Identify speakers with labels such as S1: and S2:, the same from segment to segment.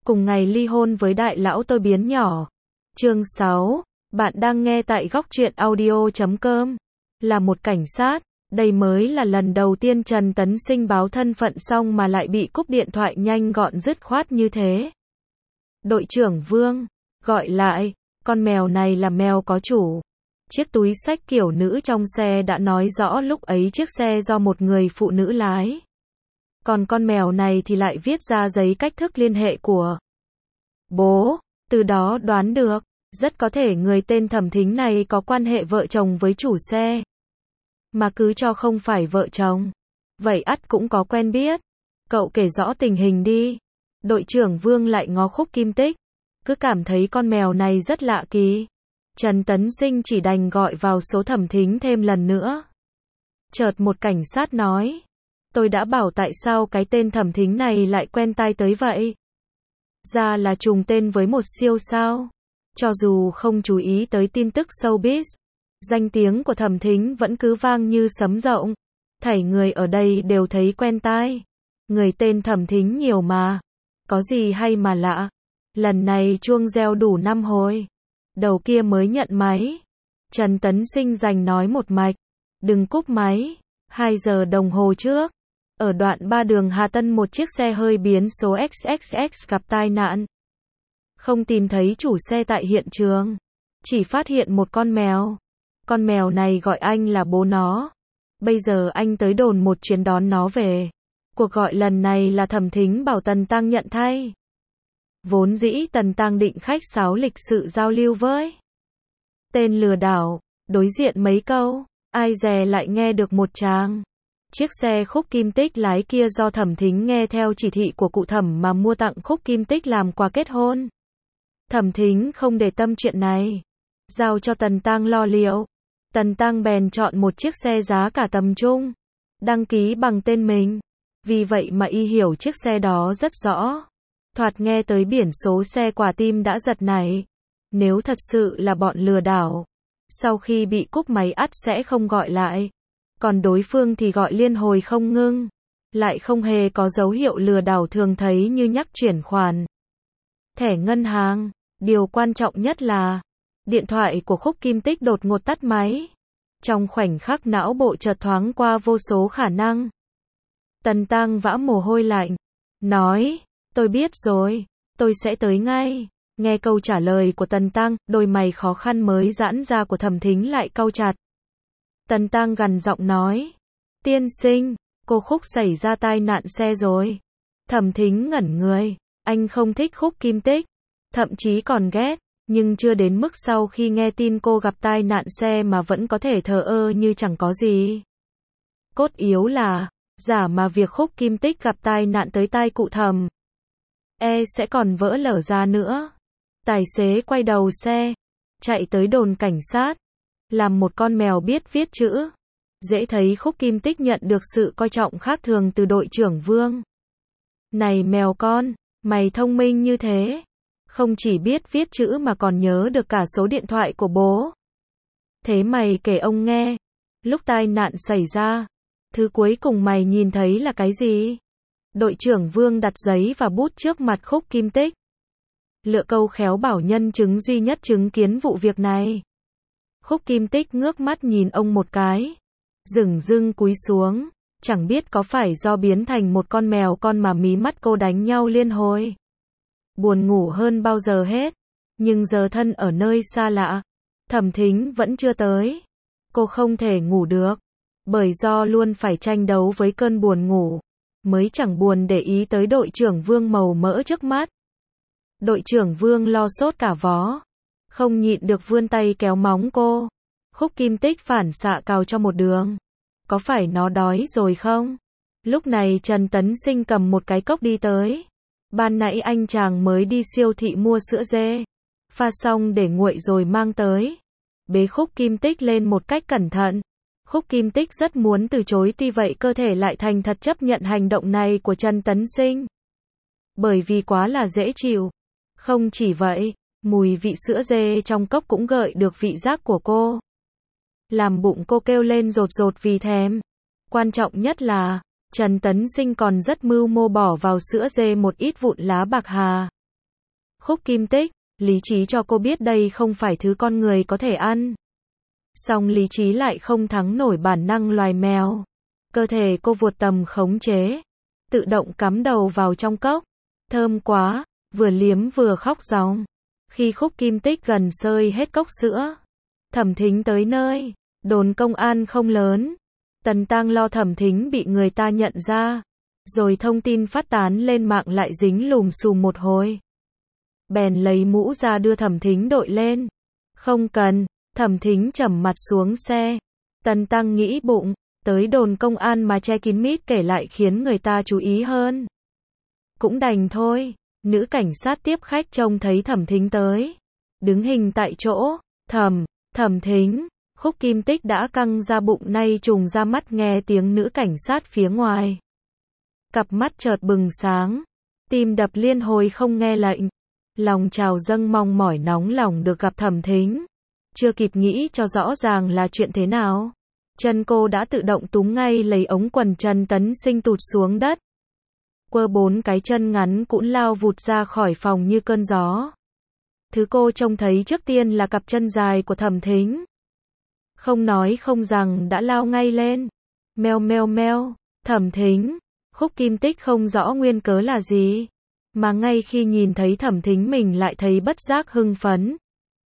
S1: cùng ngày ly hôn với đại lão tôi biến nhỏ. Chương 6, bạn đang nghe tại góc truyện audio.com. Là một cảnh sát, đây mới là lần đầu tiên Trần Tấn Sinh báo thân phận xong mà lại bị cúp điện thoại nhanh gọn dứt khoát như thế. Đội trưởng Vương, gọi lại, con mèo này là mèo có chủ. Chiếc túi xách kiểu nữ trong xe đã nói rõ lúc ấy chiếc xe do một người phụ nữ lái. Còn con mèo này thì lại viết ra giấy cách thức liên hệ của bố, từ đó đoán được, rất có thể người tên Thẩm Thính này có quan hệ vợ chồng với chủ xe. Mà cứ cho không phải vợ chồng, vậy ắt cũng có quen biết. Cậu kể rõ tình hình đi. Đội trưởng Vương lại ngó Khúc Kim Tích, cứ cảm thấy con mèo này rất lạ kỳ. Trần Tấn Sinh chỉ đành gọi vào số Thẩm Thính thêm lần nữa. Chợt một cảnh sát nói, tôi đã bảo tại sao cái tên Thẩm Thính này lại quen tai tới vậy. Ra là trùng tên với một siêu sao. Cho dù không chú ý tới tin tức showbiz, danh tiếng của Thẩm Thính vẫn cứ vang như sấm rộng. Thảy người ở đây đều thấy quen tai. Người tên Thẩm Thính nhiều mà. Có gì hay mà lạ. Lần này chuông reo đủ 5 hồi. Đầu kia mới nhận máy. Trần Tấn Sinh giành nói một mạch. Đừng cúp máy. 2 giờ đồng hồ trước, ở đoạn 3 đường Hà Tân một chiếc xe hơi biến số XXX gặp tai nạn. Không tìm thấy chủ xe tại hiện trường. Chỉ phát hiện một con mèo. Con mèo này gọi anh là bố nó. Bây giờ anh tới đồn một chuyến đón nó về. Cuộc gọi lần này là Thẩm Thính bảo Tần Tăng nhận thay. Vốn dĩ Tần Tăng định khách sáo lịch sự giao lưu với tên lừa đảo, đối diện mấy câu, ai dè lại nghe được một tràng. Chiếc xe Khúc Kim Tích lái kia do Thẩm Thính nghe theo chỉ thị của cụ Thẩm mà mua tặng Khúc Kim Tích làm quà kết hôn. Thẩm Thính không để tâm chuyện này, giao cho Tần Tăng lo liệu. Tần Tăng bèn chọn một chiếc xe giá cả tầm trung, đăng ký bằng tên mình. Vì vậy mà y hiểu chiếc xe đó rất rõ. Thoạt nghe tới biển số xe quả tim đã giật nảy. Nếu thật sự là bọn lừa đảo, sau khi bị cúp máy ắt sẽ không gọi lại. Còn đối phương thì gọi liên hồi không ngưng. Lại không hề có dấu hiệu lừa đảo thường thấy như nhắc chuyển khoản, thẻ ngân hàng. Điều quan trọng nhất là điện thoại của Khúc Kim Tích đột ngột tắt máy. Trong khoảnh khắc não bộ chợt thoáng qua vô số khả năng. Tần Tăng vã mồ hôi lạnh, nói, tôi biết rồi, tôi sẽ tới ngay. Nghe câu trả lời của Tần Tăng, đôi mày khó khăn mới giãn ra của Thẩm Thính lại cau chặt. Tần Tăng gằn giọng nói, tiên sinh, cô Khúc xảy ra tai nạn xe rồi. Thẩm Thính ngẩn người, anh không thích Khúc Kim Tích, thậm chí còn ghét, nhưng chưa đến mức sau khi nghe tin cô gặp tai nạn xe mà vẫn có thể thờ ơ như chẳng có gì. Cốt yếu là, giả mà việc Khúc Kim Tích gặp tai nạn tới tai cụ Thẩm, sẽ còn vỡ lở ra nữa. Tài xế quay đầu xe, chạy tới đồn cảnh sát, làm một con mèo biết viết chữ. Dễ thấy Khúc Kim Tích nhận được sự coi trọng khác thường từ đội trưởng Vương. Này mèo con, mày thông minh như thế, không chỉ biết viết chữ mà còn nhớ được cả số điện thoại của bố. Thế mày kể ông nghe, lúc tai nạn xảy ra, thứ cuối cùng mày nhìn thấy là cái gì? Đội trưởng Vương đặt giấy và bút trước mặt Khúc Kim Tích. Lựa câu khéo bảo nhân chứng duy nhất chứng kiến vụ việc này. Khúc Kim Tích ngước mắt nhìn ông một cái, dửng dưng cúi xuống, chẳng biết có phải do biến thành một con mèo con mà mí mắt cô đánh nhau liên hồi. Buồn ngủ hơn bao giờ hết, nhưng giờ thân ở nơi xa lạ, Thẩm Thính vẫn chưa tới. Cô không thể ngủ được, bởi do luôn phải tranh đấu với cơn buồn ngủ, mới chẳng buồn để ý tới đội trưởng Vương màu mỡ trước mắt. Đội trưởng Vương lo sốt cả vó, không nhịn được vươn tay kéo móng cô. Khúc Kim Tích phản xạ cào cho một đường. Có phải nó đói rồi không? Lúc này Trần Tấn Sinh cầm một cái cốc đi tới. Ban nãy anh chàng mới đi siêu thị mua sữa dê, pha xong để nguội rồi mang tới. Bế Khúc Kim Tích lên một cách cẩn thận. Khúc Kim Tích rất muốn từ chối, tuy vậy cơ thể lại thành thật chấp nhận hành động này của Trần Tấn Sinh. Bởi vì quá là dễ chịu. Không chỉ vậy, mùi vị sữa dê trong cốc cũng gợi được vị giác của cô. Làm bụng cô kêu lên rột rột vì thèm. Quan trọng nhất là, Trần Tấn Sinh còn rất mưu mô bỏ vào sữa dê một ít vụn lá bạc hà. Khúc Kim Tích, lý trí cho cô biết đây không phải thứ con người có thể ăn. Song lý trí lại không thắng nổi bản năng loài mèo. Cơ thể cô vụt tầm khống chế, tự động cắm đầu vào trong cốc. Thơm quá, vừa liếm vừa khóc ròng. Khi Khúc Kim Tích gần sơi hết cốc sữa, Thẩm Thính tới nơi. Đồn công an không lớn. Tần Tăng lo Thẩm Thính bị người ta nhận ra, rồi thông tin phát tán lên mạng lại dính lùm xùm một hồi. Bèn lấy mũ ra đưa Thẩm Thính đội lên. Không cần, Thẩm Thính trầm mặt xuống xe. Tần Tăng nghĩ bụng, tới đồn công an mà che kín mít kể lại khiến người ta chú ý hơn. Cũng đành thôi. Nữ cảnh sát tiếp khách trông thấy Thẩm Thính tới, đứng hình tại chỗ. Thẩm Thính. Khúc Kim Tích đã căng ra bụng nay trùng ra mắt nghe tiếng nữ cảnh sát phía ngoài. Cặp mắt chợt bừng sáng, tim đập liên hồi không nghe lệnh. Lòng trào dâng mong mỏi nóng lòng được gặp Thẩm Thính. Chưa kịp nghĩ cho rõ ràng là chuyện thế nào, chân cô đã tự động túm ngay lấy ống quần Trần Tấn Sinh tụt xuống đất. Quơ 4 cái chân ngắn cũng lao vụt ra khỏi phòng như cơn gió. Thứ cô trông thấy trước tiên là cặp chân dài của Thẩm Thính. Không nói không rằng đã lao ngay lên. Meo meo meo, Thẩm Thính. Khúc Kim Tích không rõ nguyên cớ là gì, mà ngay khi nhìn thấy Thẩm Thính mình lại thấy bất giác hưng phấn.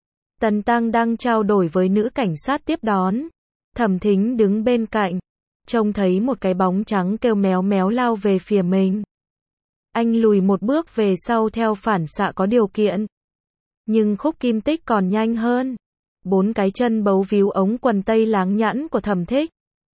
S1: Tần Tăng đang trao đổi với nữ cảnh sát tiếp đón. Thẩm Thính đứng bên cạnh, trông thấy một cái bóng trắng kêu méo méo lao về phía mình. Anh lùi một bước về sau theo phản xạ có điều kiện. Nhưng Khúc Kim Tích còn nhanh hơn. 4 cái chân bấu víu ống quần tây láng nhãn của Thẩm Thích.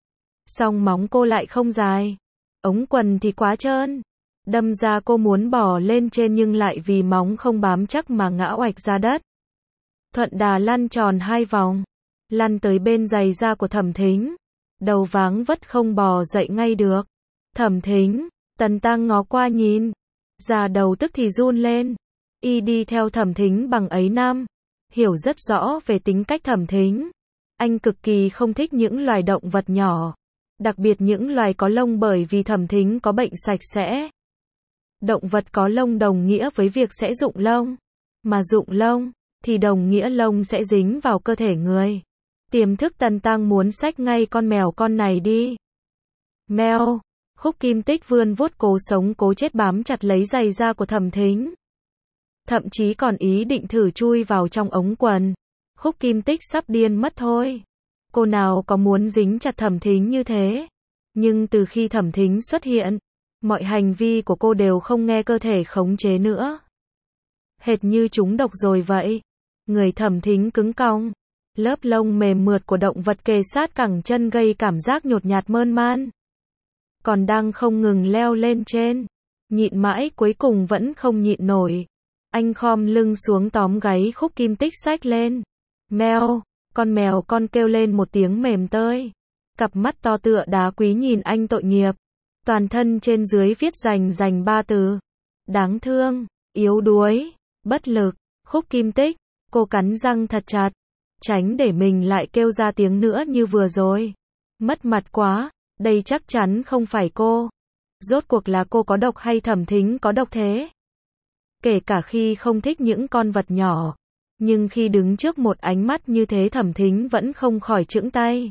S1: Song móng cô lại không dài, ống quần thì quá trơn. Đâm ra cô muốn bò lên trên nhưng lại vì móng không bám chắc mà ngã oạch ra đất. Thuận đà lăn tròn 2 vòng, lăn tới bên giày da của Thẩm Thính. Đầu váng vất không bò dậy ngay được. Thẩm Thính, Tần Tăng ngó qua nhìn, da đầu tức thì run lên. Y đi theo Thẩm Thính bằng ấy năm, hiểu rất rõ về tính cách Thẩm Thính. Anh cực kỳ không thích những loài động vật nhỏ, đặc biệt những loài có lông bởi vì Thẩm Thính có bệnh sạch sẽ. Động vật có lông đồng nghĩa với việc sẽ rụng lông, mà rụng lông thì đồng nghĩa lông sẽ dính vào cơ thể người. Tiềm thức Tần Tăng muốn xách ngay con mèo con này đi. Mèo. Khúc Kim Tích vươn vuốt cố sống cố chết bám chặt lấy giày da của Thẩm Thính. Thậm chí còn ý định thử chui vào trong ống quần. Khúc Kim Tích sắp điên mất thôi. Cô nào có muốn dính chặt Thẩm Thính như thế. Nhưng từ khi Thẩm Thính xuất hiện, mọi hành vi của cô đều không nghe cơ thể khống chế nữa. Hệt như trúng độc rồi vậy. Người Thẩm Thính cứng cong. Lớp lông mềm mượt của động vật kề sát cẳng chân gây cảm giác nhột nhạt mơn man. Còn đang không ngừng leo lên trên. Nhịn mãi cuối cùng vẫn không nhịn nổi. Anh khom lưng xuống tóm gáy Khúc Kim Tích xách lên. Mèo, con mèo con kêu lên một tiếng mềm tơi. Cặp mắt to tựa đá quý nhìn anh tội nghiệp. Toàn thân trên dưới viết rành 3 từ. Đáng thương, yếu đuối, bất lực. Khúc Kim Tích, cô cắn răng thật chặt, tránh để mình lại kêu ra tiếng nữa như vừa rồi. Mất mặt quá, đây chắc chắn không phải cô. Rốt cuộc là cô có độc hay Thẩm Thính có độc thế? Kể cả khi không thích những con vật nhỏ, nhưng khi đứng trước một ánh mắt như thế Thẩm Thính vẫn không khỏi chững tay.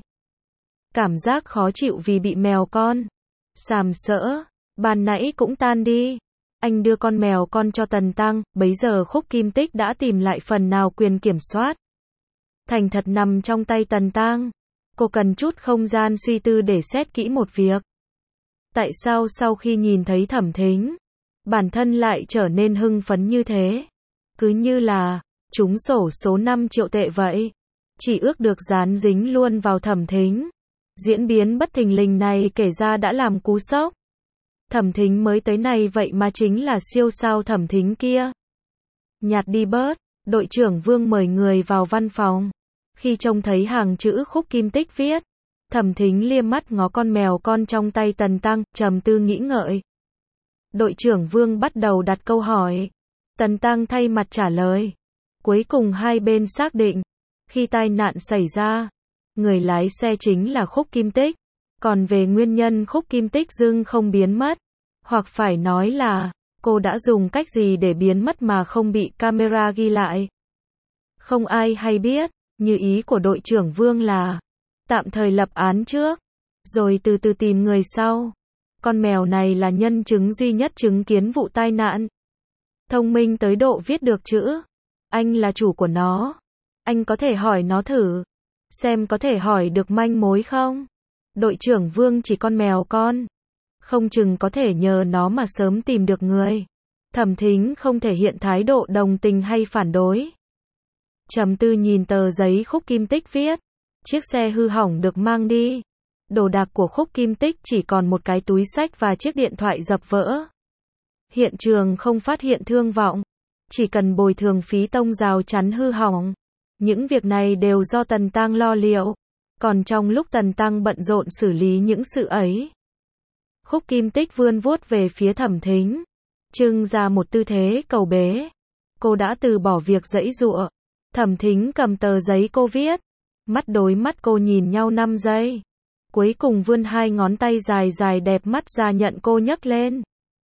S1: Cảm giác khó chịu vì bị mèo con sàm sỡ, ban nãy cũng tan đi. Anh đưa con mèo con cho Tần Tăng, bấy giờ Khúc Kim Tích đã tìm lại phần nào quyền kiểm soát. Thành thật nằm trong tay Tần Tăng. Cô cần chút không gian suy tư để xét kỹ một việc. Tại sao sau khi nhìn thấy Thẩm Thính, bản thân lại trở nên hưng phấn như thế? Cứ như là trúng xổ số 5 triệu tệ vậy. Chỉ ước được dán dính luôn vào Thẩm Thính. Diễn biến bất thình lình này kể ra đã làm cú sốc. Thẩm Thính mới tới này vậy mà chính là siêu sao Thẩm Thính kia. Nhạt đi bớt, đội trưởng Vương mời người vào văn phòng. Khi trông thấy hàng chữ Khúc Kim Tích viết, Thẩm Thính liếc mắt ngó con mèo con trong tay Tần Tăng, trầm tư nghĩ ngợi. Đội trưởng Vương bắt đầu đặt câu hỏi. Tần Tăng thay mặt trả lời. Cuối cùng hai bên xác định, khi tai nạn xảy ra, người lái xe chính là Khúc Kim Tích. Còn về nguyên nhân Khúc Kim Tích dưng không biến mất, hoặc phải nói là Cô đã dùng cách gì để biến mất mà không bị camera ghi lại? Không ai hay biết, như ý của đội trưởng Vương là tạm thời lập án trước, rồi từ từ tìm người sau. Con mèo này là nhân chứng duy nhất chứng kiến vụ tai nạn. Thông minh tới độ viết được chữ. Anh là chủ của nó. Anh có thể hỏi nó thử. Xem có thể hỏi được manh mối không? Đội trưởng Vương chỉ con mèo con. Không chừng có thể nhờ nó mà sớm tìm được người. Thẩm Thính không thể hiện thái độ đồng tình hay phản đối. Trầm tư nhìn tờ giấy Khúc Kim Tích viết. Chiếc xe hư hỏng được mang đi. Đồ đạc của Khúc Kim Tích chỉ còn một cái túi xách và chiếc điện thoại dập vỡ. Hiện trường không phát hiện thương vọng. Chỉ cần bồi thường phí tông rào chắn hư hỏng. Những việc này đều do Tần Tăng lo liệu. Còn trong lúc Tần Tăng bận rộn xử lý những sự ấy, Khúc Kim Tích vươn vuốt về phía Thẩm Thính, trưng ra một tư thế cầu bế. Cô đã từ bỏ việc giãy giụa. Thẩm Thính cầm tờ giấy cô viết. Mắt đối mắt cô nhìn nhau 5 giây. Cuối cùng vươn 2 ngón tay dài dài đẹp mắt ra nhận cô nhấc lên.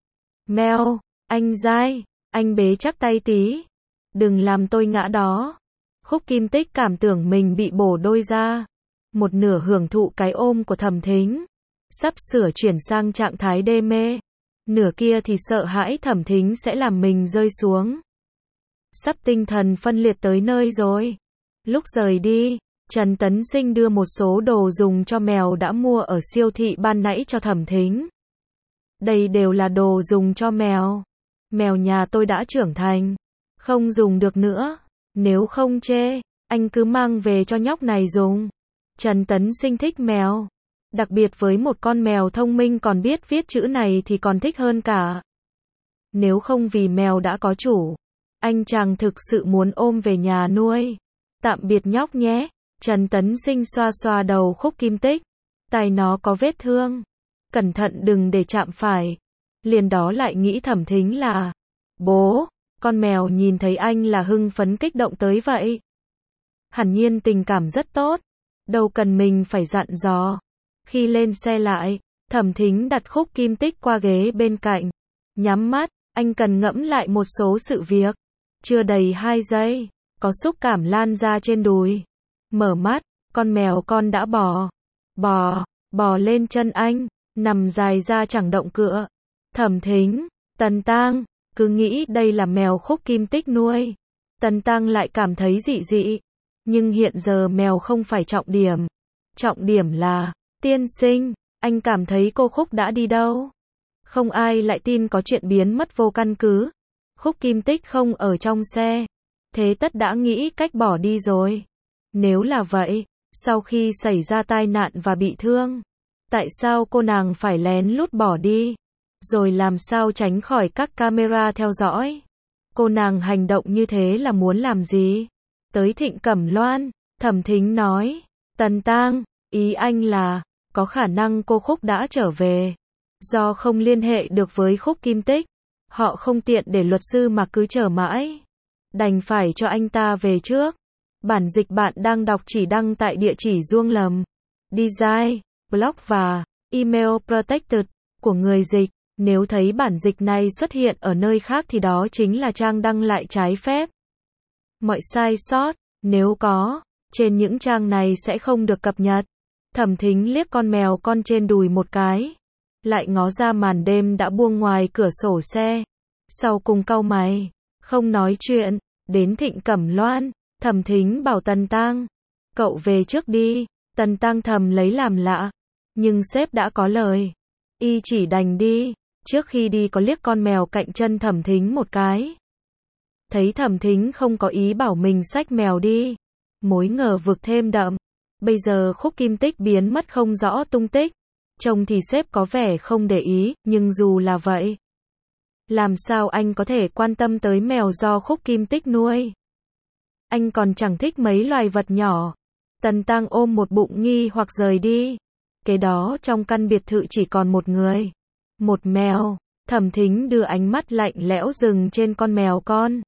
S1: Mèo, anh dai, anh bế chắc tay tí. Đừng làm tôi ngã đó. Khúc Kim Tích cảm tưởng mình bị bổ đôi ra. Một nửa hưởng thụ cái ôm của Thẩm Thính, sắp sửa chuyển sang trạng thái đê mê. Nửa kia thì sợ hãi Thẩm Thính sẽ làm mình rơi xuống. Sắp tinh thần phân liệt tới nơi rồi. Lúc rời đi, Trần Tấn Sinh đưa một số đồ dùng cho mèo đã mua ở siêu thị ban nãy cho Thẩm Thính. Đây đều là đồ dùng cho mèo. Mèo nhà tôi đã trưởng thành, không dùng được nữa. Nếu không chê, anh cứ mang về cho nhóc này dùng. Trần Tấn Sinh thích mèo. Đặc biệt với một con mèo thông minh còn biết viết chữ này thì còn thích hơn cả. Nếu không vì mèo đã có chủ, anh chàng thực sự muốn ôm về nhà nuôi. Tạm biệt nhóc nhé. Trần Tấn Sinh xoa xoa đầu Khúc Kim Tích. Tai nó có vết thương. Cẩn thận đừng để chạm phải. Liền đó lại nghĩ Thẩm Thính là bố. Con mèo nhìn thấy anh là hưng phấn kích động tới vậy. Hẳn nhiên tình cảm rất tốt. Đâu cần mình phải dặn dò. Khi lên xe lại, Thẩm Thính đặt Khúc Kim Tích qua ghế bên cạnh. Nhắm mắt, anh cần ngẫm lại một số sự việc. Chưa đầy 2 giây, có xúc cảm lan ra trên đùi. Mở mắt, con mèo con đã bò lên chân anh, nằm dài ra chẳng động cựa. Thẩm Thính, Tần Tăng, cứ nghĩ đây là mèo Khúc Kim Tích nuôi. Tần Tăng lại cảm thấy dị dị. Nhưng hiện giờ mèo không phải trọng điểm. Trọng điểm là, tiên sinh, anh cảm thấy cô Khúc đã đi đâu? Không ai lại tin có chuyện biến mất vô căn cứ. Khúc Kim Tích không ở trong xe. Thế tất đã nghĩ cách bỏ đi rồi. Nếu là vậy, sau khi xảy ra tai nạn và bị thương, tại sao cô nàng phải lén lút bỏ đi? Rồi làm sao tránh khỏi các camera theo dõi? Cô nàng hành động như thế là muốn làm gì? Tới Thịnh Cẩm Loan, Thẩm Thính nói, Tần Tăng, ý anh là, có khả năng cô Khúc đã trở về. Do không liên hệ được với Khúc Kim Tích, họ không tiện để luật sư mà cứ chờ mãi. Đành phải cho anh ta về trước. Bản dịch bạn đang đọc chỉ đăng tại địa chỉ Duong Lầm, Design, Blog và Email Protected của người dịch. Nếu thấy bản dịch này xuất hiện ở nơi khác thì đó chính là trang đăng lại trái phép. Mọi sai sót, nếu có, trên những trang này sẽ không được cập nhật. Thẩm Thính liếc con mèo con trên đùi một cái. Lại ngó ra màn đêm đã buông ngoài cửa sổ xe. Sau cùng cau mày, không nói chuyện. Đến Thịnh Cẩm Loan, Thẩm Thính bảo Tần Tăng, cậu về trước đi. Tần Tăng thầm lấy làm lạ. Nhưng sếp đã có lời, y chỉ đành đi. Trước khi đi có liếc con mèo cạnh chân Thẩm Thính một cái. Thấy Thẩm Thính không có ý bảo mình xách mèo đi, mối ngờ vực thêm đậm. Bây giờ Khúc Kim Tích biến mất không rõ tung tích. Trông thì sếp có vẻ không để ý, nhưng dù là vậy, làm sao anh có thể quan tâm tới mèo do Khúc Kim Tích nuôi? Anh còn chẳng thích mấy loài vật nhỏ. Tần Tăng ôm một bụng nghi hoặc rời đi. Kế đó trong căn biệt thự chỉ còn một người, một mèo. Thẩm Thính đưa ánh mắt lạnh lẽo dừng trên con mèo con.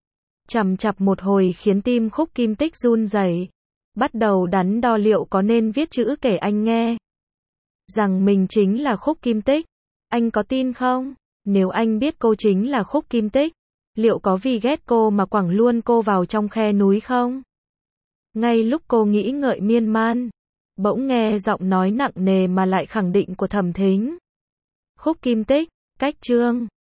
S1: Chằm chặp một hồi khiến tim Khúc Kim Tích run rẩy. Bắt đầu đắn đo liệu có nên viết chữ kể anh nghe rằng mình chính là Khúc Kim Tích. Anh có tin không? Nếu anh biết cô chính là Khúc Kim Tích, liệu có vì ghét cô mà quẳng luôn cô vào trong khe núi không? Ngay lúc cô nghĩ ngợi miên man, bỗng nghe giọng nói nặng nề mà lại khẳng định của Thẩm Thính. Khúc Kim Tích, cách chương